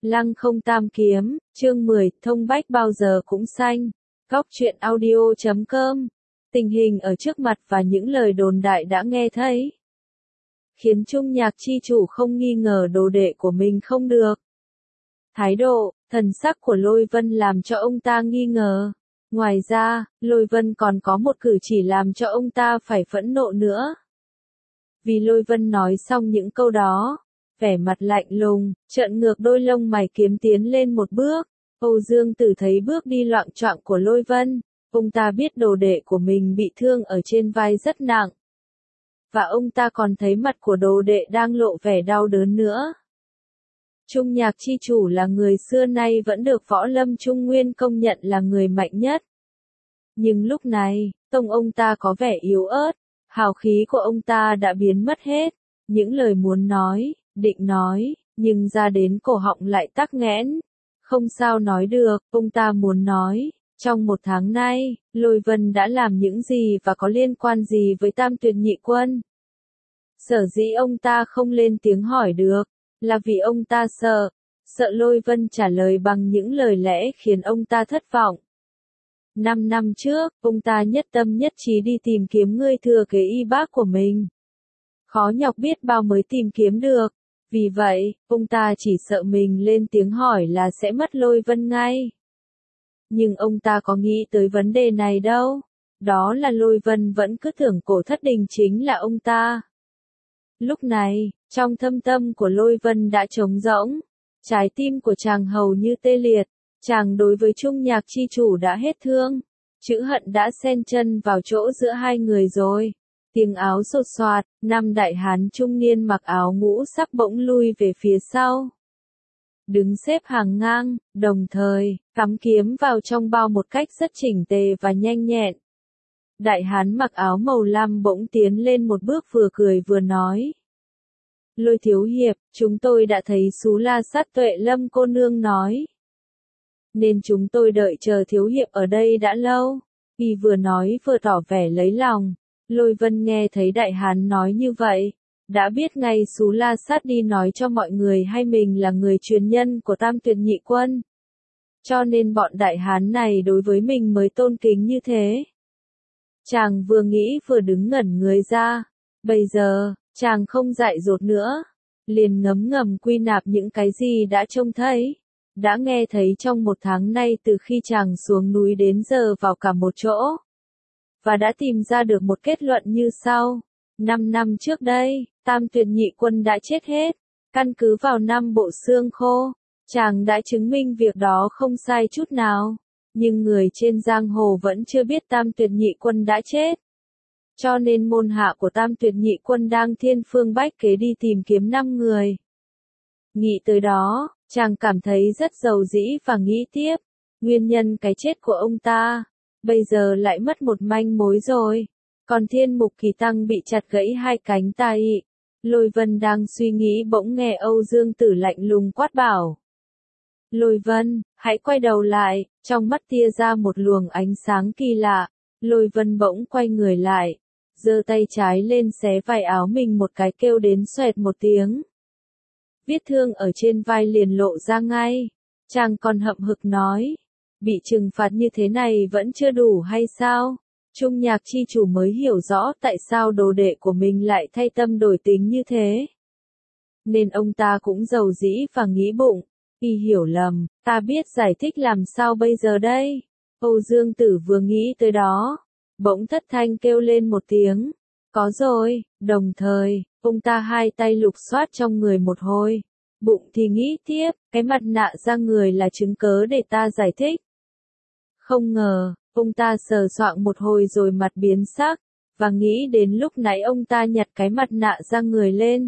Lăng không tam kiếm, chương 10, thông bách bao giờ cũng xanh. Góc truyện audio.com. Tình hình ở trước mặt và những lời đồn đại đã nghe thấy khiến Trung Nhạc chi chủ không nghi ngờ đồ đệ của mình không được. Thái độ, thần sắc của Lôi Vân làm cho ông ta nghi ngờ. Ngoài ra, Lôi Vân còn có một cử chỉ làm cho ông ta phải phẫn nộ nữa. Vì Lôi Vân nói xong những câu đó, vẻ mặt lạnh lùng, trợn ngược đôi lông mày kiếm tiến lên một bước. Âu Dương Tử thấy bước đi loạng choạng của Lôi Vân, ông ta biết đồ đệ của mình bị thương ở trên vai rất nặng. Và ông ta còn thấy mặt của đồ đệ đang lộ vẻ đau đớn nữa. Trung Nhạc chi chủ là người xưa nay vẫn được Võ Lâm Trung Nguyên công nhận là người mạnh nhất. Nhưng lúc này, tông ông ta có vẻ yếu ớt, hào khí của ông ta đã biến mất hết. Những lời muốn nói, định nói, nhưng ra đến cổ họng lại tắc nghẽn. Không sao nói được, ông ta muốn nói, trong một tháng nay, Lôi Vân đã làm những gì và có liên quan gì với Tam Tuyệt Nhị Quân. Sở dĩ ông ta không lên tiếng hỏi được, là vì ông ta sợ Lôi Vân trả lời bằng những lời lẽ khiến ông ta thất vọng. 5 năm trước, ông ta nhất tâm nhất trí đi tìm kiếm người thừa kế y bác của mình. Khó nhọc biết bao mới tìm kiếm được. Vì vậy, ông ta chỉ sợ mình lên tiếng hỏi là sẽ mất Lôi Vân ngay. Nhưng ông ta có nghĩ tới vấn đề này đâu. Đó là Lôi Vân vẫn cứ tưởng Cổ Thất Đình chính là ông ta. Lúc này, trong thâm tâm của Lôi Vân đã trống rỗng. Trái tim của chàng hầu như tê liệt. Chàng đối với Trung Nhạc chi chủ đã hết thương. Chữ hận đã xen chân vào chỗ giữa hai người rồi. Tiếng áo sột soạt, 5 đại hán trung niên mặc áo ngũ sắc bỗng lui về phía sau. Đứng xếp hàng ngang, đồng thời, cắm kiếm vào trong bao một cách rất chỉnh tề và nhanh nhẹn. Đại hán mặc áo màu lam bỗng tiến lên một bước vừa cười vừa nói. Lôi thiếu hiệp, chúng tôi đã thấy Xú La Sát Tuệ Lâm cô nương nói. Nên chúng tôi đợi chờ thiếu hiệp ở đây đã lâu. Y vừa nói vừa tỏ vẻ lấy lòng. Lôi Vân nghe thấy đại hán nói như vậy, đã biết ngay Xú La Sát đi nói cho mọi người hay mình là người truyền nhân của Tam Tuyệt Nhị Quân. Cho nên bọn đại hán này đối với mình mới tôn kính như thế. Chàng vừa nghĩ vừa đứng ngẩn người ra. Bây giờ, chàng không dại dột nữa. Liền ngấm ngầm quy nạp những cái gì đã trông thấy. Đã nghe thấy trong một tháng nay từ khi chàng xuống núi đến giờ vào cả một chỗ. Và đã tìm ra được một kết luận như sau. 5 năm trước đây, Tam Tuyệt Nhị Quân đã chết hết. Căn cứ vào 5 bộ xương khô, chàng đã chứng minh việc đó không sai chút nào. Nhưng người trên giang hồ vẫn chưa biết Tam Tuyệt Nhị Quân đã chết. Cho nên môn hạ của Tam Tuyệt Nhị Quân đang thiên phương bách kế đi tìm kiếm 5 người. Nghĩ tới đó, chàng cảm thấy rất giàu dĩ và nghĩ tiếp. Nguyên nhân cái chết của ông ta. Bây giờ lại mất một manh mối rồi. Còn Thiên Mục Kỳ Tăng bị chặt gãy 2 cánh tay. Lôi Vân đang suy nghĩ bỗng nghe Âu Dương Tử lạnh lùng quát bảo. Lôi Vân, hãy quay đầu lại, trong mắt tia ra một luồng ánh sáng kỳ lạ. Lôi Vân bỗng quay người lại, giơ tay trái lên xé vải áo mình một cái kêu đến xoẹt một tiếng. Vết thương ở trên vai liền lộ ra ngay. Chàng còn hậm hực nói. Bị trừng phạt như thế này vẫn chưa đủ hay sao? Trung Nhạc chi chủ mới hiểu rõ tại sao đồ đệ của mình lại thay tâm đổi tính như thế. Nên ông ta cũng giàu dĩ và nghĩ bụng. Y hiểu lầm, ta biết giải thích làm sao bây giờ đây? Âu Dương Tử vừa nghĩ tới đó. Bỗng thất thanh kêu lên một tiếng. Có rồi, đồng thời, ông ta hai tay lục soát trong người một hồi. Bụng thì nghĩ tiếp, cái mặt nạ ra người là chứng cớ để ta giải thích. Không ngờ, ông ta sờ soạng một hồi rồi mặt biến sắc, và nghĩ đến lúc nãy ông ta nhặt cái mặt nạ ra người lên.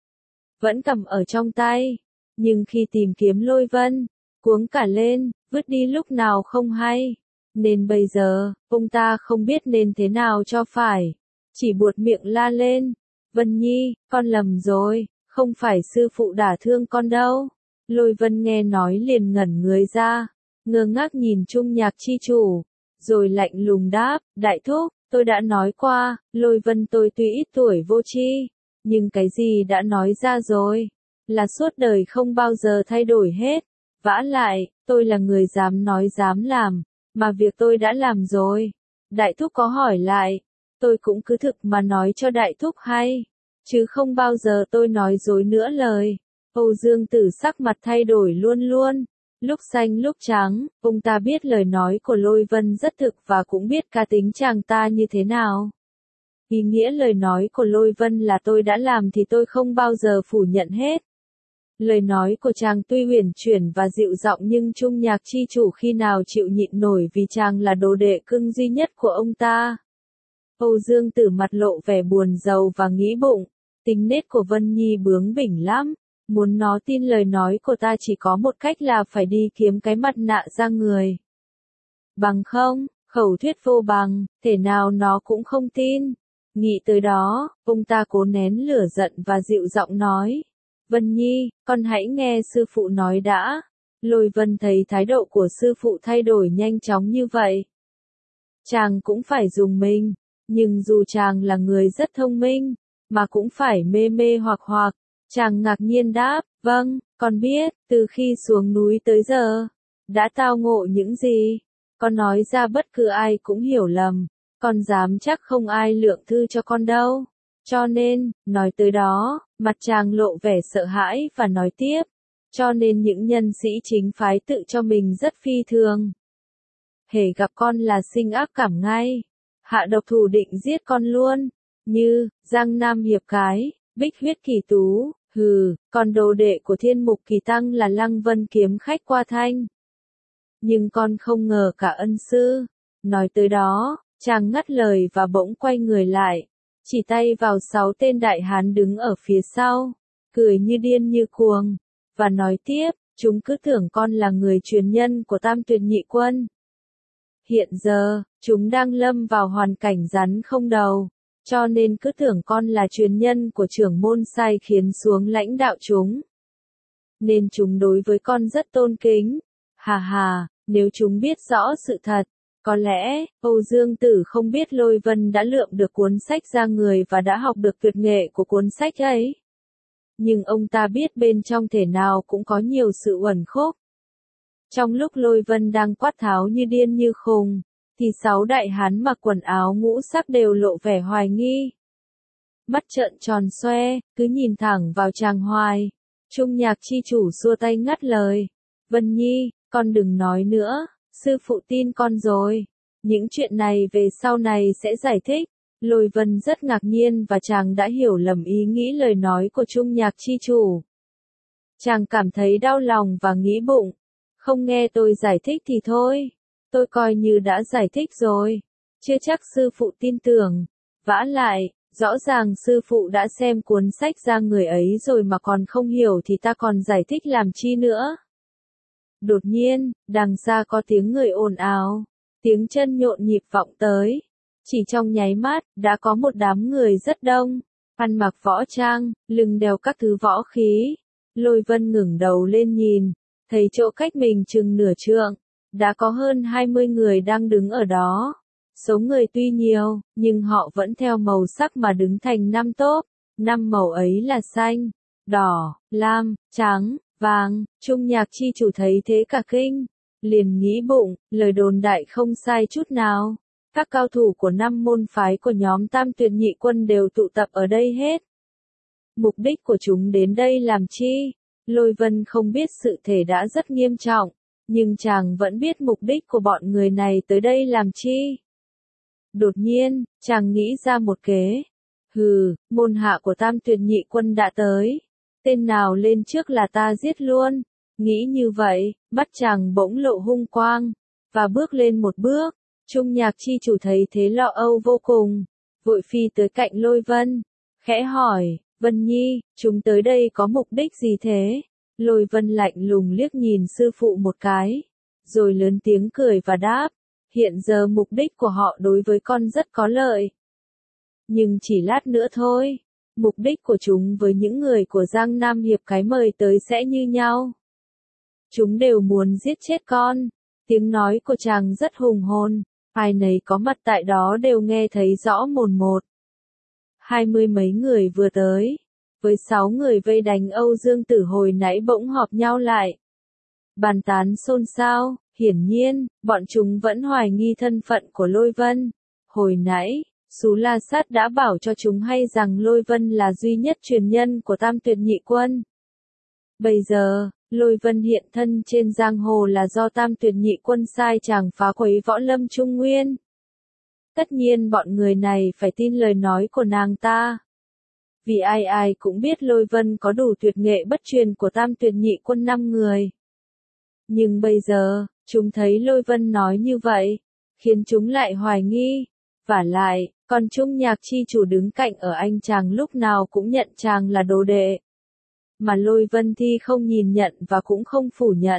Vẫn cầm ở trong tay, nhưng khi tìm kiếm Lôi Vân, cuống cả lên, vứt đi lúc nào không hay. Nên bây giờ, ông ta không biết nên thế nào cho phải. Chỉ buột miệng la lên, Vân Nhi, con lầm rồi, không phải sư phụ đả thương con đâu. Lôi Vân nghe nói liền ngẩn người ra. Ngơ ngác nhìn Trung Nhạc chi chủ, rồi lạnh lùng đáp, đại thúc, tôi đã nói qua, Lôi Vân tôi tuy ít tuổi vô tri, nhưng cái gì đã nói ra rồi. là suốt đời không bao giờ thay đổi hết. Vả lại, tôi là người dám nói dám làm, mà việc tôi đã làm rồi. Đại thúc có hỏi lại, tôi cũng cứ thực mà nói cho đại thúc hay, chứ không bao giờ tôi nói dối nữa lời. Âu Dương Tử sắc mặt thay đổi luôn luôn, lúc xanh lúc trắng, ông ta biết lời nói của Lôi Vân rất thực và cũng biết cá tính chàng ta như thế nào. Ý nghĩa lời nói của Lôi Vân là tôi đã làm thì tôi không bao giờ phủ nhận hết. Lời nói của chàng tuy huyền chuyển và dịu giọng nhưng Trung Nhạc chi chủ khi nào chịu nhịn nổi vì chàng là đồ đệ cưng duy nhất của ông ta. Âu Dương Tử mặt lộ vẻ buồn rầu và nghĩ bụng, tính nết của Vân Nhi bướng bỉnh lắm, muốn nó tin lời nói của ta chỉ có một cách là phải đi kiếm cái mặt nạ ra người. Bằng không, khẩu thuyết vô bằng, thể nào nó cũng không tin. Nghĩ tới đó, ông ta cố nén lửa giận và dịu giọng nói. Vân Nhi, con hãy nghe sư phụ nói đã. Lôi Vân thấy thái độ của sư phụ thay đổi nhanh chóng như vậy. Chàng cũng phải dùng mình, nhưng dù chàng là người rất thông minh, mà cũng phải mê mê hoặc. Chàng ngạc nhiên đáp, vâng, con biết, từ khi xuống núi tới giờ, đã tao ngộ những gì. Con nói ra bất cứ ai cũng hiểu lầm, con dám chắc không ai lượng thư cho con đâu. Cho nên, nói tới đó, mặt chàng lộ vẻ sợ hãi và nói tiếp. Cho nên những nhân sĩ chính phái tự cho mình rất phi thường. Hễ gặp con là sinh ác cảm ngay. Hạ độc thủ định giết con luôn. Như, Giang Nam Hiệp Cái, Bích Huyết Kỳ Tú, còn đồ đệ của Thiên Mục Kỳ Tăng là Lăng Vân Kiếm Khách qua thanh. Nhưng con không ngờ cả ân sư. Nói tới đó, chàng ngắt lời và bỗng quay người lại. Chỉ tay vào 6 tên đại hán đứng ở phía sau, cười như điên như cuồng, và nói tiếp, chúng cứ tưởng con là người truyền nhân của Tam Tuyệt Nhị Quân. Hiện giờ, chúng đang lâm vào hoàn cảnh rắn không đầu, cho nên cứ tưởng con là truyền nhân của trưởng môn sai khiến xuống lãnh đạo chúng. Nên chúng đối với con rất tôn kính. Hà hà, nếu chúng biết rõ sự thật, có lẽ, Âu Dương Tử không biết Lôi Vân đã lượm được cuốn sách ra người và đã học được tuyệt nghệ của cuốn sách ấy. Nhưng ông ta biết bên trong thể nào cũng có nhiều sự uẩn khúc. Trong lúc Lôi Vân đang quát tháo như điên như khùng, thì 6 đại hán mặc quần áo ngũ sắc đều lộ vẻ hoài nghi. Mắt trợn tròn xoe, cứ nhìn thẳng vào chàng hoài. Trung Nhạc chi chủ xua tay ngắt lời. Vân Nhi, con đừng nói nữa. Sư phụ tin con rồi. Những chuyện này về sau này sẽ giải thích. Lôi Vân rất ngạc nhiên và chàng đã hiểu lầm ý nghĩ lời nói của Trung Nhạc chi chủ. Chàng cảm thấy đau lòng và nghĩ bụng. Không nghe tôi giải thích thì thôi. Tôi coi như đã giải thích rồi. Chưa chắc sư phụ tin tưởng. Vả lại, rõ ràng sư phụ đã xem cuốn sách ra người ấy rồi mà còn không hiểu thì ta còn giải thích làm chi nữa. Đột nhiên, đằng xa có tiếng người ồn ào, tiếng chân nhộn nhịp vọng tới. Chỉ trong nháy mắt, đã có một đám người rất đông, ăn mặc võ trang, lưng đeo các thứ võ khí. Lôi Vân ngẩng đầu lên nhìn, thấy chỗ cách mình chừng nửa trượng, đã có hơn 20 người đang đứng ở đó. Số người tuy nhiều, nhưng họ vẫn theo màu sắc mà đứng thành 5 tốp. 5 màu ấy là xanh, đỏ, lam, trắng, vàng. Trung Nhạc chi chủ thấy thế cả kinh, liền nghĩ bụng, lời đồn đại không sai chút nào. Các cao thủ của 5 môn phái của nhóm Tam Tuyệt Nhị Quân đều tụ tập ở đây hết. Mục đích của chúng đến đây làm chi? Lôi Vân không biết sự thể đã rất nghiêm trọng, nhưng chàng vẫn biết mục đích của bọn người này tới đây làm chi. Đột nhiên, chàng nghĩ ra một kế. Môn hạ của Tam Tuyệt Nhị Quân đã tới. Tên nào lên trước là ta giết luôn. Nghĩ như vậy, mắt chàng bỗng lộ hung quang, và bước lên một bước. Trung Nhạc chi chủ thấy thế lo âu vô cùng, vội phi tới cạnh Lôi Vân, khẽ hỏi, Vân Nhi, chúng tới đây có mục đích gì thế? Lôi Vân lạnh lùng liếc nhìn sư phụ một cái, rồi lớn tiếng cười và đáp, hiện giờ mục đích của họ đối với con rất có lợi. Nhưng chỉ lát nữa thôi, mục đích của chúng với những người của Giang Nam Hiệp Cái mời tới sẽ như nhau. Chúng đều muốn giết chết con. Tiếng nói của chàng rất hùng hồn, ai nấy có mặt tại đó đều nghe thấy rõ mồn một. 20 mấy người vừa tới, với 6 người vây đánh Âu Dương Tử hồi nãy bỗng họp nhau lại. Bàn tán xôn xao, hiển nhiên, bọn chúng vẫn hoài nghi thân phận của Lôi Vân. Hồi nãy, Sú La Sát đã bảo cho chúng hay rằng Lôi Vân là duy nhất truyền nhân của Tam Tuyệt Nhị Quân. Bây giờ, Lôi Vân hiện thân trên giang hồ là do Tam Tuyệt Nhị Quân sai chàng phá quấy võ lâm Trung Nguyên. Tất nhiên bọn người này phải tin lời nói của nàng ta. Vì ai ai cũng biết Lôi Vân có đủ tuyệt nghệ bất truyền của Tam Tuyệt Nhị Quân 5 người. Nhưng bây giờ, chúng thấy Lôi Vân nói như vậy, khiến chúng lại hoài nghi. Vả lại, còn Trung Nhạc chi chủ đứng cạnh ở anh chàng lúc nào cũng nhận chàng là đồ đệ. Mà Lôi Vân thì không nhìn nhận và cũng không phủ nhận.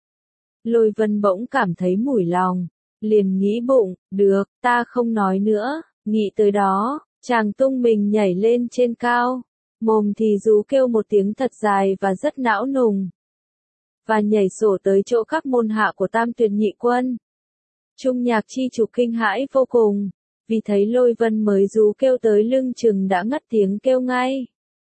Lôi Vân bỗng cảm thấy mủi lòng, liền nghĩ bụng, được, ta không nói nữa, nghĩ tới đó, chàng tung mình nhảy lên trên cao, mồm thì rú kêu một tiếng thật dài và rất não nùng. Và nhảy sổ tới chỗ các môn hạ của Tam Tuyệt Nhị Quân. Trung Nhạc chi chủ kinh hãi vô cùng, vì thấy Lôi Vân mới rú kêu tới lưng chừng đã ngất tiếng kêu ngay.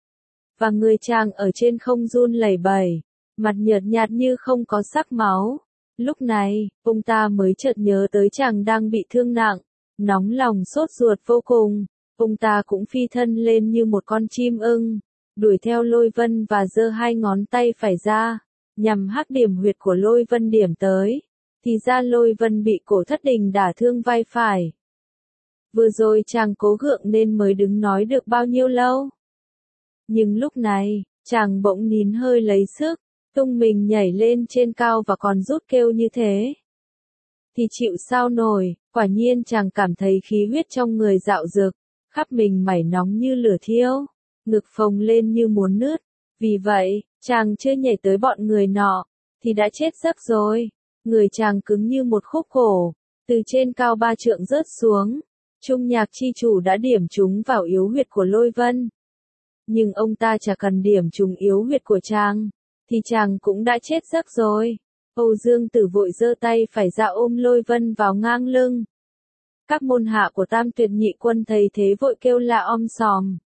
Và người chàng ở trên không run lẩy bẩy, mặt nhợt nhạt như không có sắc máu. Lúc này, ông ta mới chợt nhớ tới chàng đang bị thương nặng, nóng lòng sốt ruột vô cùng. Ông ta cũng phi thân lên như một con chim ưng, đuổi theo Lôi Vân và giơ 2 ngón tay phải ra, nhằm hắc điểm huyệt của Lôi Vân điểm tới. Thì ra Lôi Vân bị Cổ Thất Đình đả thương vai phải. Vừa rồi chàng cố gượng nên mới đứng nói được bao nhiêu lâu. Nhưng lúc này, chàng bỗng nín hơi lấy sức, tung mình nhảy lên trên cao và còn rút kêu như thế. Thì chịu sao nổi, quả nhiên chàng cảm thấy khí huyết trong người dạo dực, khắp mình mảy nóng như lửa thiêu, ngực phồng lên như muốn nứt. Vì vậy, chàng chưa nhảy tới bọn người nọ, thì đã chết giấc rồi. Người chàng cứng như một khúc gỗ, từ trên cao 3 trượng rớt xuống. Trung Nhạc chi chủ đã điểm trúng vào yếu huyệt của Lôi Vân. Nhưng ông ta chả cần điểm trúng yếu huyệt của chàng, thì chàng cũng đã chết giấc rồi. Âu Dương Tử vội giơ tay phải ra ôm Lôi Vân vào ngang lưng. Các môn hạ của Tam Tuyệt Nhị Quân thấy thế vội kêu la om sòm.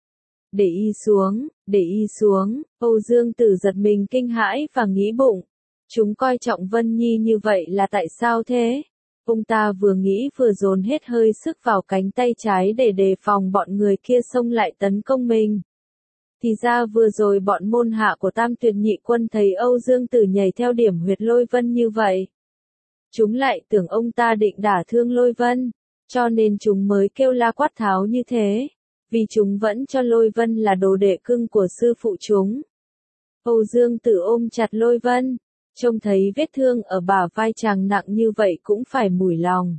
Để y xuống, để y xuống. Âu Dương Tử giật mình kinh hãi và nghĩ bụng, chúng coi trọng Vân Nhi như vậy là tại sao thế? Ông ta vừa nghĩ vừa dồn hết hơi sức vào cánh tay trái để đề phòng bọn người kia xông lại tấn công mình. Thì ra vừa rồi bọn môn hạ của Tam Tuyệt Nhị Quân thấy Âu Dương Tử nhảy theo điểm huyệt Lôi Vân như vậy. Chúng lại tưởng ông ta định đả thương Lôi Vân, cho nên chúng mới kêu la quát tháo như thế, vì chúng vẫn cho Lôi Vân là đồ đệ cưng của sư phụ chúng. Âu Dương Tử ôm chặt Lôi Vân, trông thấy vết thương ở bả vai chàng nặng như vậy cũng phải mủi lòng.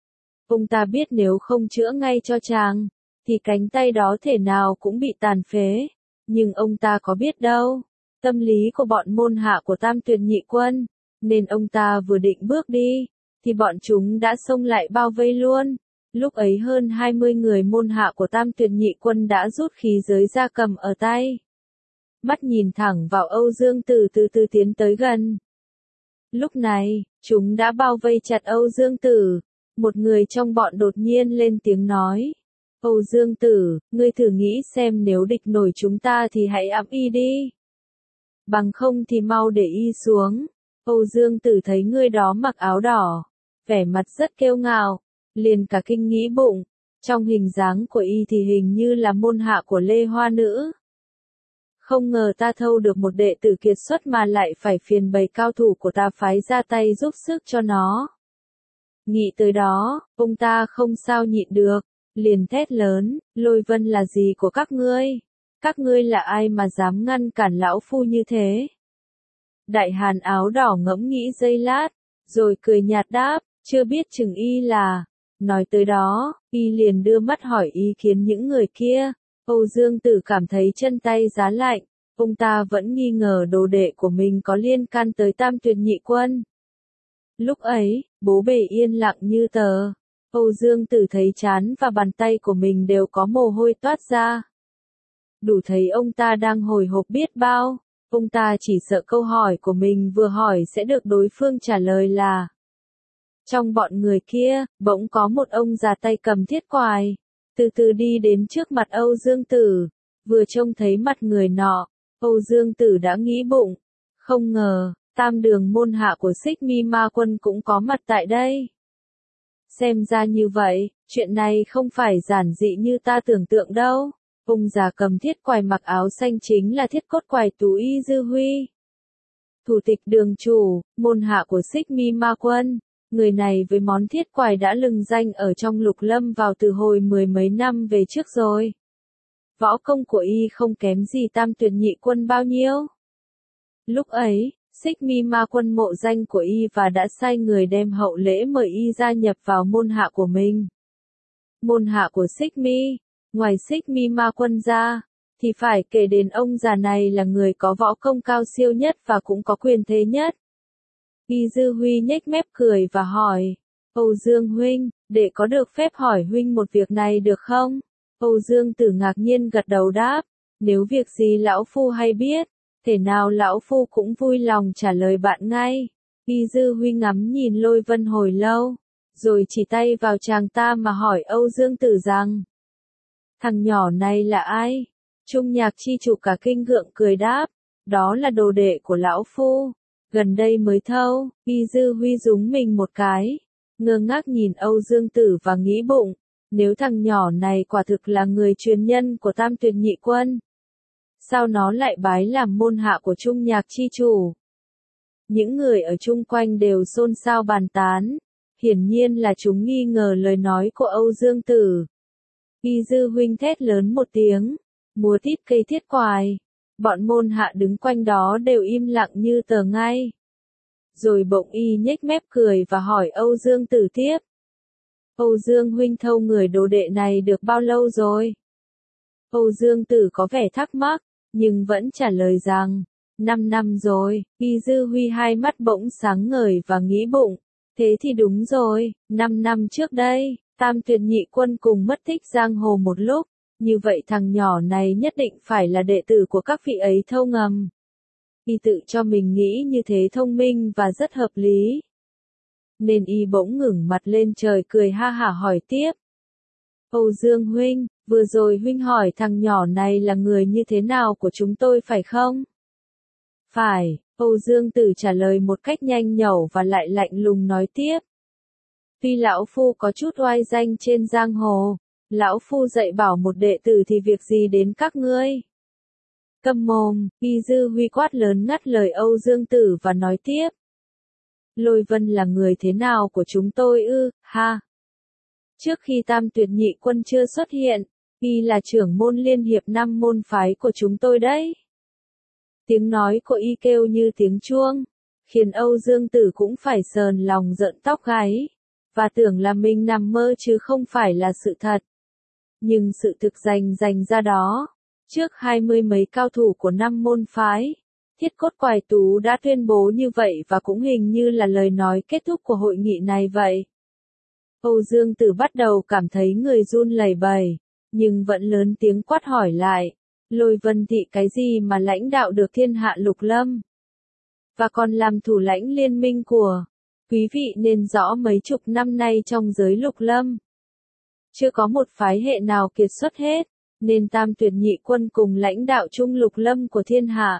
Ông ta biết nếu không chữa ngay cho chàng, thì cánh tay đó thể nào cũng bị tàn phế. Nhưng ông ta có biết đâu, tâm lý của bọn môn hạ của Tam Tuyệt Nhị Quân, nên ông ta vừa định bước đi, thì bọn chúng đã xông lại bao vây luôn. Lúc ấy hơn 20 người môn hạ của Tam Tuyệt Nhị Quân đã rút khí giới ra cầm ở tay. Mắt nhìn thẳng vào Âu Dương Tử từ từ tiến tới gần. Lúc này, chúng đã bao vây chặt Âu Dương Tử. Một người trong bọn đột nhiên lên tiếng nói. Âu Dương Tử, ngươi thử nghĩ xem nếu địch nổi chúng ta thì hãy ẵm y đi. Bằng không thì mau để y xuống. Âu Dương Tử thấy người đó mặc áo đỏ, vẻ mặt rất kiêu ngạo, liền cả kinh nghĩ bụng, trong hình dáng của y thì hình như là môn hạ của Lê Hoa Nữ. Không ngờ ta thâu được một đệ tử kiệt xuất mà lại phải phiền bầy cao thủ của ta phái ra tay giúp sức cho nó. Nghĩ tới đó, ông ta không sao nhịn được, liền thét lớn, Lôi Vân là gì của các ngươi? Các ngươi là ai mà dám ngăn cản lão phu như thế? Đại hàn áo đỏ ngẫm nghĩ giây lát, rồi cười nhạt đáp, chưa biết chừng y là. Nói tới đó, y liền đưa mắt hỏi ý kiến những người kia. Âu Dương Tử cảm thấy chân tay giá lạnh, ông ta vẫn nghi ngờ đồ đệ của mình có liên can tới Tam Tuyệt Nhị Quân. Lúc ấy, bố bề yên lặng như tờ. Âu Dương Tử thấy trán và bàn tay của mình đều có mồ hôi toát ra. Đủ thấy ông ta đang hồi hộp biết bao. Ông ta chỉ sợ câu hỏi của mình vừa hỏi sẽ được đối phương trả lời là. Trong bọn người kia, bỗng có một ông già tay cầm thiết quài, từ từ đi đến trước mặt Âu Dương Tử, Vừa trông thấy mặt người nọ, Âu Dương Tử đã nghĩ bụng, không ngờ, tam đường môn hạ của Xích Mi Ma Quân cũng có mặt tại đây. Xem ra như vậy, chuyện này không phải giản dị như ta tưởng tượng đâu. Ông già cầm thiết quài mặc áo xanh chính là thiết cốt quài Tú Y Dư Huy. Thủ tịch đường chủ, môn hạ của Xích Mi Ma Quân. Người này với món thiết quài đã lừng danh ở trong Lục Lâm vào từ hồi mười mấy năm về trước rồi. Võ công của y không kém gì Tam Tuyệt Nhị Quân bao nhiêu. Lúc ấy, Xích Mi Ma Quân mộ danh của y và đã sai người đem hậu lễ mời y gia nhập vào môn hạ của mình. Môn hạ của Xích Mi, ngoài Xích Mi Ma Quân ra, thì phải kể đến ông già này là người có võ công cao siêu nhất và cũng có quyền thế nhất. Y Dư Huy nhếch mép cười và hỏi, Âu Dương huynh, để có được phép hỏi huynh một việc này được không? Âu Dương Tử ngạc nhiên gật đầu đáp, nếu việc gì lão phu hay biết, thể nào lão phu cũng vui lòng trả lời bạn ngay. Y Dư Huy ngắm nhìn Lôi Vân hồi lâu, rồi chỉ tay vào chàng ta mà hỏi Âu Dương Tử rằng, thằng nhỏ này là ai? Trung Nhạc chi chủ cả kinh gượng cười đáp, đó là đồ đệ của lão phu, gần đây mới thâu. Y Dư Huy rúng mình một cái, ngơ ngác nhìn Âu Dương Tử và nghĩ bụng, nếu thằng nhỏ này quả thực là người truyền nhân của Tam Tuyệt Nhị Quân, sao nó lại bái làm môn hạ của Trung Nhạc chi chủ? Những người ở chung quanh đều xôn xao bàn tán, hiển nhiên là chúng nghi ngờ lời nói của Âu Dương Tử. Y Dư huynh thét lớn một tiếng, múa tít cây thiết quài, bọn môn hạ đứng quanh đó đều im lặng như tờ ngay. Rồi bỗng y nhếch mép cười và hỏi Âu Dương Tử tiếp. Âu Dương huynh thâu người đồ đệ này được bao lâu rồi? Âu Dương Tử có vẻ thắc mắc, nhưng vẫn trả lời rằng, 5 năm rồi. Y Dư Huy hai mắt bỗng sáng ngời và nghĩ bụng, thế thì đúng rồi, 5 năm trước đây, Tam Tuyệt Nhị Quân cùng mất tích giang hồ một lúc, như vậy thằng nhỏ này nhất định phải là đệ tử của các vị ấy thâu ngầm. Y tự cho mình nghĩ như thế thông minh và rất hợp lý. Nên y bỗng ngẩng mặt lên trời cười ha hả hỏi tiếp. Âu Dương huynh, vừa rồi huynh hỏi thằng nhỏ này là người như thế nào của chúng tôi phải không? Phải, Âu Dương Tử trả lời một cách nhanh nhẩu và lại lạnh lùng nói tiếp. Tuy lão phu có chút oai danh trên giang hồ, lão phu dạy bảo một đệ tử thì việc gì đến các ngươi? Câm mồm, Y Dư Huy quát lớn ngắt lời Âu Dương Tử và nói tiếp. Lôi Vân là người thế nào của chúng tôi ư, ha? Trước khi Tam Tuyệt Nhị Quân chưa xuất hiện, y là trưởng môn liên hiệp 5 môn phái của chúng tôi đấy. Tiếng nói của y kêu như tiếng chuông, khiến Âu Dương Tử cũng phải sờn lòng rợn tóc gáy, và tưởng là mình nằm mơ chứ không phải là sự thật. Nhưng sự thực rành ra đó, trước 20 mấy cao thủ của 5 môn phái, Thiết Cốt Quài Tú đã tuyên bố như vậy và cũng hình như là lời nói kết thúc của hội nghị này vậy. Âu Dương Tử bắt đầu cảm thấy người run lẩy bẩy, nhưng vẫn lớn tiếng quát hỏi lại, Lôi Vân Thị cái gì mà lãnh đạo được thiên hạ Lục Lâm? Và còn làm thủ lãnh liên minh của, quý vị nên rõ mấy chục năm nay trong giới Lục Lâm. Chưa có một phái hệ nào kiệt xuất hết, nên Tam Tuyệt Nhị Quân cùng lãnh đạo chung Lục Lâm của thiên hạ.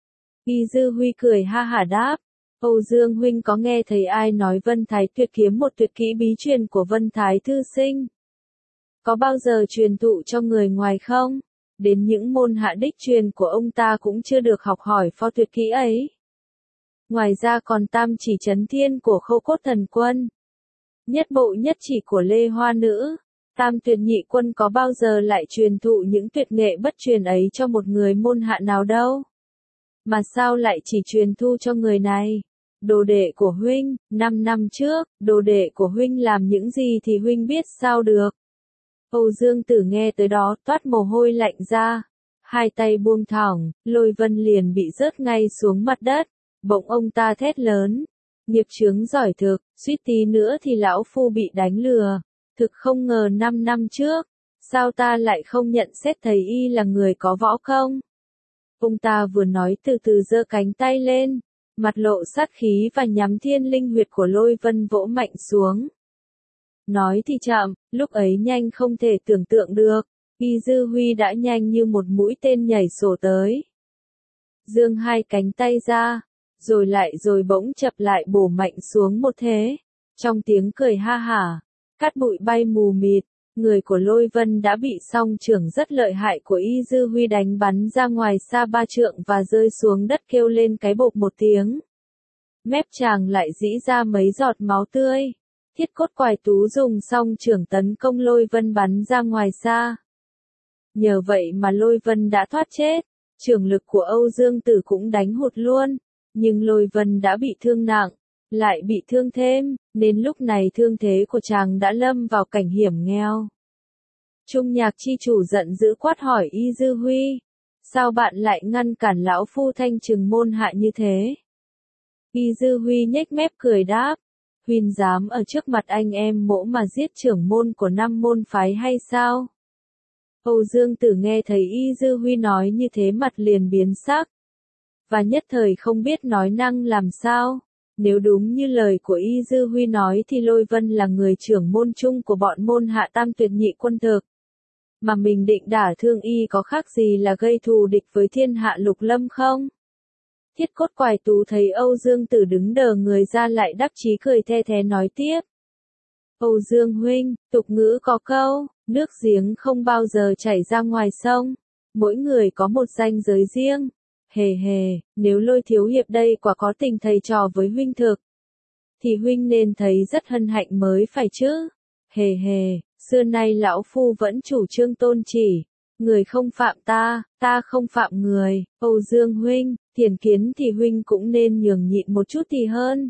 Y Dư Huy cười ha hả đáp, Âu Dương huynh có nghe thấy ai nói Vân Thái Tuyệt Kiếm một tuyệt kỹ bí truyền của Vân Thái Thư Sinh? Có bao giờ truyền thụ cho người ngoài không? Đến những môn hạ đích truyền của ông ta cũng chưa được học hỏi pho tuyệt kỹ ấy. Ngoài ra còn Tam Chỉ Chấn Thiên của Khâu Cốt Thần Quân, Nhất Bộ Nhất Chỉ của Lê Hoa Nữ. Tam Tuyệt Nhị Quân có bao giờ lại truyền thụ những tuyệt nghệ bất truyền ấy cho một người môn hạ nào đâu? Mà sao lại chỉ truyền thu cho người này? Đồ đệ của huynh, 5 năm trước, đồ đệ của huynh làm những gì thì huynh biết sao được? Âu Dương Tử nghe tới đó toát mồ hôi lạnh ra, hai tay buông thõng, Lôi Vân liền bị rớt ngay xuống mặt đất. Bỗng ông ta thét lớn, nghiệp chướng giỏi thực, suýt tí nữa thì lão phu bị đánh lừa. Thực không ngờ 5 năm trước, sao ta lại không nhận xét thấy y là người có võ công? Ông ta vừa nói từ từ giơ cánh tay lên, mặt lộ sát khí và nhắm thiên linh huyệt của Lôi Vân vỗ mạnh xuống. Nói thì chậm, lúc ấy nhanh không thể tưởng tượng được, Y Dư Huy đã nhanh như một mũi tên nhảy sổ tới. Giương hai cánh tay ra, rồi bỗng chập lại bổ mạnh xuống một thế. Trong tiếng cười ha hả, cát bụi bay mù mịt, người của Lôi Vân đã bị song chưởng rất lợi hại của Y Dư Huy đánh bắn ra ngoài xa 3 trượng và rơi xuống đất kêu lên cái bộp một tiếng. Mép chàng lại rỉ ra mấy giọt máu tươi. Thiết Cốt Quài Tú dùng song chưởng tấn công Lôi Vân bắn ra ngoài xa. Nhờ vậy mà Lôi Vân đã thoát chết. Chưởng lực của Âu Dương Tử cũng đánh hụt luôn. Nhưng Lôi Vân đã bị thương nặng, lại bị thương thêm, nên lúc này thương thế của chàng đã lâm vào cảnh hiểm nghèo. Trung Nhạc chi chủ giận dữ quát hỏi Y Dư Huy. Sao bạn lại ngăn cản lão phu thanh trừng môn hạ như thế? Y Dư Huy nhếch mép cười đáp. Huynh dám ở trước mặt anh em mỗ mà giết trưởng môn của 5 môn phái hay sao? Âu Dương Tử nghe thấy Y Dư Huy nói như thế mặt liền biến sắc. Và nhất thời không biết nói năng làm sao. Nếu đúng như lời của Y Dư Huy nói thì Lôi Vân là người trưởng môn chung của bọn môn hạ tam tuyệt nhị quân thực. Mà mình định đả thương Y có khác gì là gây thù địch với thiên hạ lục lâm không? Thiết Cốt Quài Tú thấy Âu Dương Tử đứng đờ người ra lại đắc chí cười the thé nói tiếp. Âu Dương huynh, tục ngữ có câu, nước giếng không bao giờ chảy ra ngoài sông. Mỗi người có một ranh giới riêng. Hề hề, nếu Lôi thiếu hiệp đây quả có tình thầy trò với huynh thực, thì huynh nên thấy rất hân hạnh mới phải chứ. Hề hề, xưa nay lão phu vẫn chủ trương tôn chỉ. Người không phạm ta, ta không phạm người. Âu Dương huynh, tiền kiến thì huynh cũng nên nhường nhịn một chút thì hơn.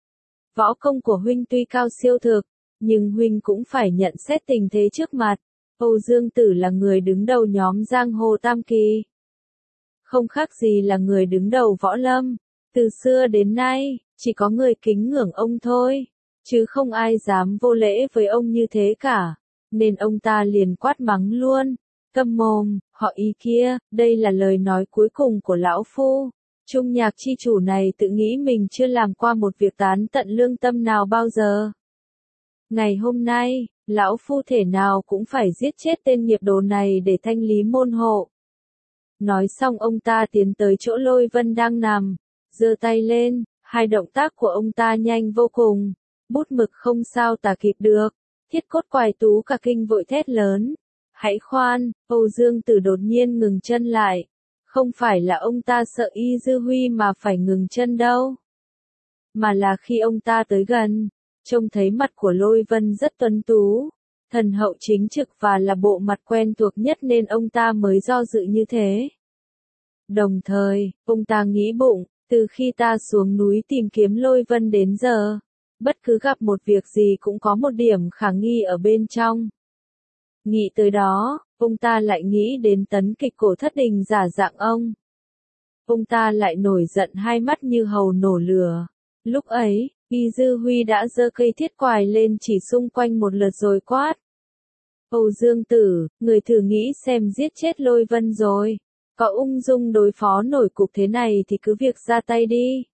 Võ công của huynh tuy cao siêu thực, nhưng huynh cũng phải nhận xét tình thế trước mặt. Âu Dương Tử là người đứng đầu nhóm giang hồ tam kỳ. Không khác gì là người đứng đầu võ lâm. Từ xưa đến nay, chỉ có người kính ngưỡng ông thôi, chứ không ai dám vô lễ với ông như thế cả. Nên ông ta liền quát mắng luôn. Câm mồm, họ Y kia, đây là lời nói cuối cùng của lão phu. Trung Nhạc chi chủ này tự nghĩ mình chưa làm qua một việc tán tận lương tâm nào bao giờ. Ngày hôm nay, lão phu thể nào cũng phải giết chết tên nghiệp đồ này để thanh lý môn hộ. Nói xong ông ta tiến tới chỗ Lôi Vân đang nằm, giơ tay lên, hai động tác của ông ta nhanh vô cùng, bút mực không sao tả kịp được. Thiết Cốt Quài Tú cả kinh vội thét lớn. Hãy khoan, Âu Dương Tử đột nhiên ngừng chân lại. Không phải là ông ta sợ Y Dư Huy mà phải ngừng chân đâu. Mà là khi ông ta tới gần, trông thấy mặt của Lôi Vân rất tuấn tú, thần hậu chính trực và là bộ mặt quen thuộc nhất nên ông ta mới do dự như thế. Đồng thời, ông ta nghĩ bụng, từ khi ta xuống núi tìm kiếm Lôi Vân đến giờ, bất cứ gặp một việc gì cũng có một điểm khả nghi ở bên trong. Nghĩ tới đó, ông ta lại nghĩ đến tấn kịch cổ thất đình giả dạng ông. Ông ta lại nổi giận hai mắt như hầu nổ lửa. Lúc ấy, Y Dư Huy đã giơ cây thiết quài lên chỉ xung quanh một lượt rồi quát. Âu Dương Tử, người thử nghĩ xem giết chết Lôi Vân rồi. Có ung dung đối phó nổi cục thế này thì cứ việc ra tay đi.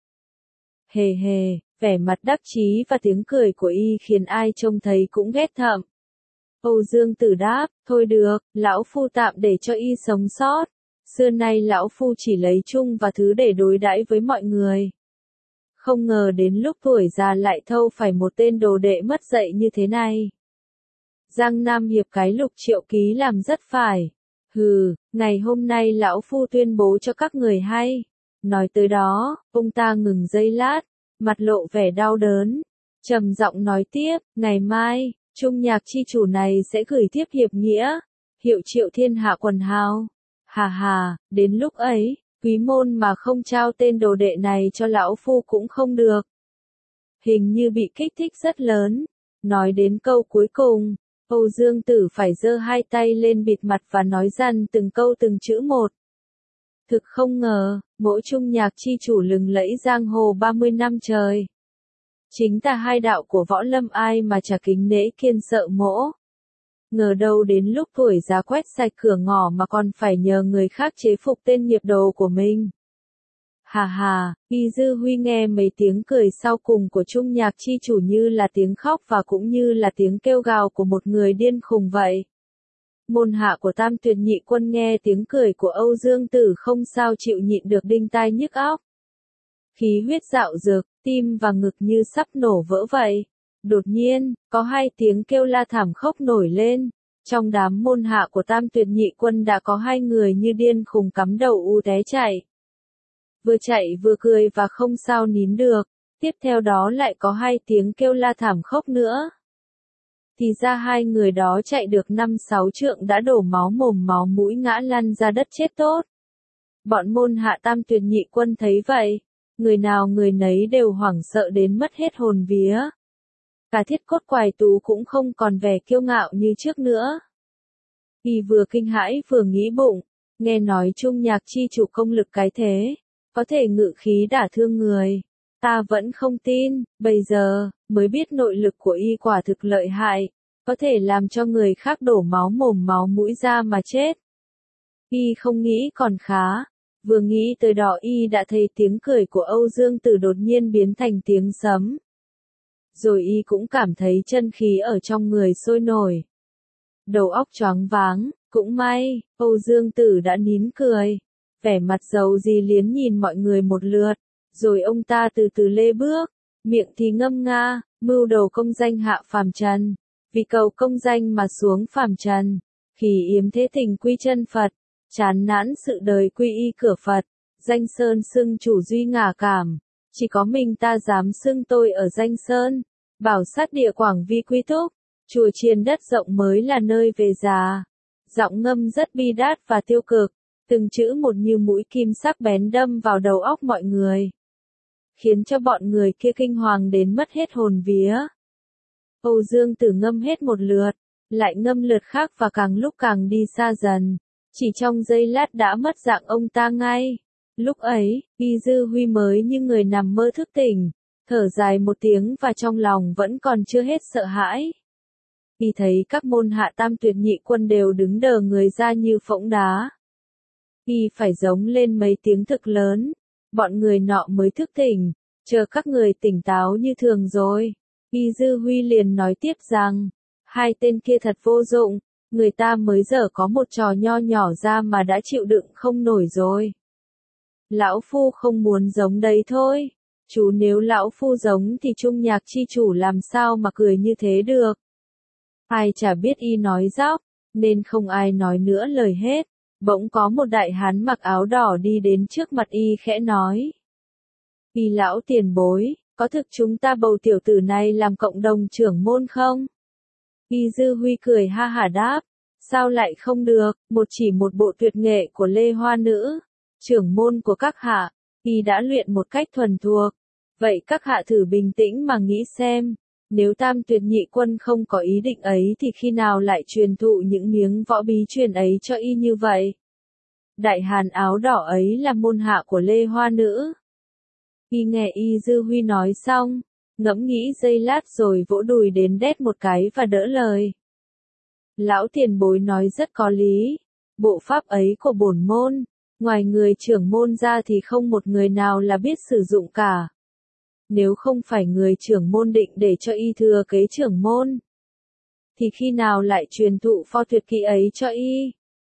Hề hề, vẻ mặt đắc chí và tiếng cười của Y khiến ai trông thấy cũng ghét thậm. Âu Dương Tử đáp, thôi được, lão phu tạm để cho Y sống sót. Xưa nay lão phu chỉ lấy chung và thứ để đối đãi với mọi người. Không ngờ đến lúc tuổi già lại thâu phải một tên đồ đệ mất dạy như thế này. Giang Nam Hiệp cái Lục Triệu Ký làm rất phải. Hừ, ngày hôm nay lão phu tuyên bố cho các người hay. Nói tới đó, ông ta ngừng giây lát, mặt lộ vẻ đau đớn. Trầm giọng nói tiếp, ngày mai, Trung Nhạc chi chủ này sẽ gửi tiếp hiệp nghĩa, hiệu triệu thiên hạ quần hào. Hà hà, đến lúc ấy, quý môn mà không trao tên đồ đệ này cho lão phu cũng không được. Hình như bị kích thích rất lớn. Nói đến câu cuối cùng, Âu Dương Tử phải giơ hai tay lên bịt mặt và nói dằn từng câu từng chữ một. Thực không ngờ, mỗi Trung Nhạc chi chủ lừng lẫy giang hồ 30 năm trời. Chính ta hai đạo của võ lâm ai mà chả kính nể kiên sợ mỗ. Ngờ đâu đến lúc tuổi già quét sạch cửa ngõ mà còn phải nhờ người khác chế phục tên nghiệp đồ của mình. Hà hà, Y Dư Huy nghe mấy tiếng cười sau cùng của Trung Nhạc chi chủ như là tiếng khóc và cũng như là tiếng kêu gào của một người điên khùng vậy. Môn hạ của Tam Tuyệt Nhị Quân nghe tiếng cười của Âu Dương Tử không sao chịu nhịn được đinh tai nhức óc. Khí huyết dạo dực, tim và ngực như sắp nổ vỡ vậy. Đột nhiên, có hai tiếng kêu la thảm khốc nổi lên. Trong đám môn hạ của Tam Tuyệt Nhị Quân đã có hai người như điên khùng cắm đầu u té chạy. Vừa chạy vừa cười và không sao nín được. Tiếp theo đó lại có hai tiếng kêu la thảm khốc nữa. Thì ra hai người đó chạy được 5-6 trượng đã đổ máu mồm máu mũi ngã lăn ra đất chết tốt. Bọn môn hạ Tam Tuyệt Nhị Quân thấy vậy, người nào người nấy đều hoảng sợ đến mất hết hồn vía. Cả Thiết Cốt Quài Tú cũng không còn vẻ kiêu ngạo như trước nữa. Y vừa kinh hãi vừa nghĩ bụng, nghe nói Trung Nhạc chi chủ công lực cái thế, có thể ngự khí đả thương người. Ta vẫn không tin, bây giờ, mới biết nội lực của y quả thực lợi hại, có thể làm cho người khác đổ máu mồm máu mũi ra mà chết. Y không nghĩ còn khá, vừa nghĩ tới đó y đã thấy tiếng cười của Âu Dương Tử đột nhiên biến thành tiếng sấm. Rồi y cũng cảm thấy chân khí ở trong người sôi nổi. Đầu óc choáng váng, cũng may, Âu Dương Tử đã nín cười, vẻ mặt dầu dí liến nhìn mọi người một lượt. Rồi ông ta từ từ lê bước, miệng thì ngâm nga, mưu đầu công danh hạ phàm trần, vì cầu công danh mà xuống phàm trần, khi yếm thế tình quy chân Phật, chán nản sự đời quy y cửa Phật, danh sơn xưng chủ duy ngả cảm, chỉ có mình ta dám xưng tôi ở danh sơn, bảo sát địa quảng vi quy túc, chùa chiền đất rộng mới là nơi về già. Giọng ngâm rất bi đát và tiêu cực, từng chữ một như mũi kim sắc bén đâm vào đầu óc mọi người, khiến cho bọn người kia kinh hoàng đến mất hết hồn vía. Âu Dương Tử ngâm hết một lượt, lại ngâm lượt khác và càng lúc càng đi xa dần, chỉ trong giây lát đã mất dạng ông ta ngay. Lúc ấy, Y Dư Huy mới như người nằm mơ thức tỉnh, thở dài một tiếng và trong lòng vẫn còn chưa hết sợ hãi. Y thấy các môn hạ Tam Tuyệt Nhị Quân đều đứng đờ người ra như phỗng đá. Y phải giống lên mấy tiếng thực lớn. Bọn người nọ mới thức tỉnh, chờ các người tỉnh táo như thường rồi. Y Dư Huy liền nói tiếp rằng, hai tên kia thật vô dụng, người ta mới giờ có một trò nho nhỏ ra mà đã chịu đựng không nổi rồi. Lão Phu không muốn giống đấy thôi, chú nếu Lão Phu giống thì Trung Nhạc chi chủ làm sao mà cười như thế được. Ai chả biết y nói dóc, nên không ai nói nữa lời hết. Bỗng có một đại hán mặc áo đỏ đi đến trước mặt y khẽ nói. Y lão tiền bối, có thực chúng ta bầu tiểu tử này làm cộng đồng trưởng môn không? Y Dư Huy cười ha hả đáp. Sao lại không được, một bộ tuyệt nghệ của Lê Hoa Nữ, trưởng môn của các hạ, y đã luyện một cách thuần thuộc. Vậy các hạ thử bình tĩnh mà nghĩ xem, nếu Tam Tuyệt Nhị Quân không có ý định ấy thì khi nào lại truyền thụ những miếng võ bí truyền ấy cho y như vậy? Đại hán áo đỏ ấy là môn hạ của Lê Hoa Nữ. Y nghe Y Dư Huy nói xong, ngẫm nghĩ giây lát rồi vỗ đùi đến đét một cái và đỡ lời. Lão tiền bối nói rất có lý, bộ pháp ấy của bổn môn, ngoài người trưởng môn ra thì không một người nào là biết sử dụng cả. Nếu không phải người trưởng môn định để cho y thừa kế trưởng môn, thì khi nào lại truyền thụ pho tuyệt kỹ ấy cho y?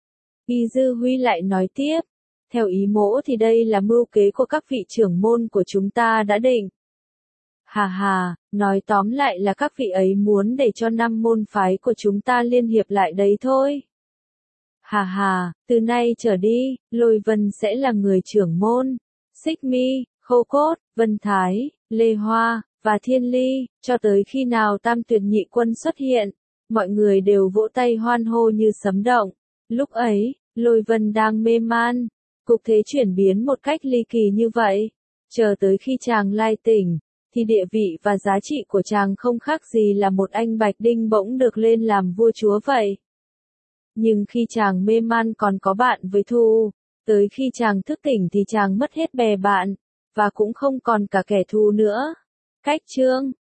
Y Dư Huy lại nói tiếp, theo ý mỗ thì đây là mưu kế của các vị trưởng môn của chúng ta đã định. Hà hà, nói tóm lại là các vị ấy muốn để cho 5 môn phái của chúng ta liên hiệp lại đấy thôi. Hà hà, từ nay trở đi, Lôi Vân sẽ là người trưởng môn. Xích Mi, Khâu Cốt, Vân Thái, Lê Hoa, và Thiên Ly, cho tới khi nào Tam Tuyệt Nhị Quân xuất hiện, mọi người đều vỗ tay hoan hô như sấm động. Lúc ấy, Lôi Vân đang mê man, cục thế chuyển biến một cách ly kỳ như vậy. Chờ tới khi chàng lai tỉnh, thì địa vị và giá trị của chàng không khác gì là một anh Bạch Đinh bỗng được lên làm vua chúa vậy. Nhưng khi chàng mê man còn có bạn với thù, tới khi chàng thức tỉnh thì chàng mất hết bè bạn, và cũng không còn cả kẻ thù nữa. Cách chương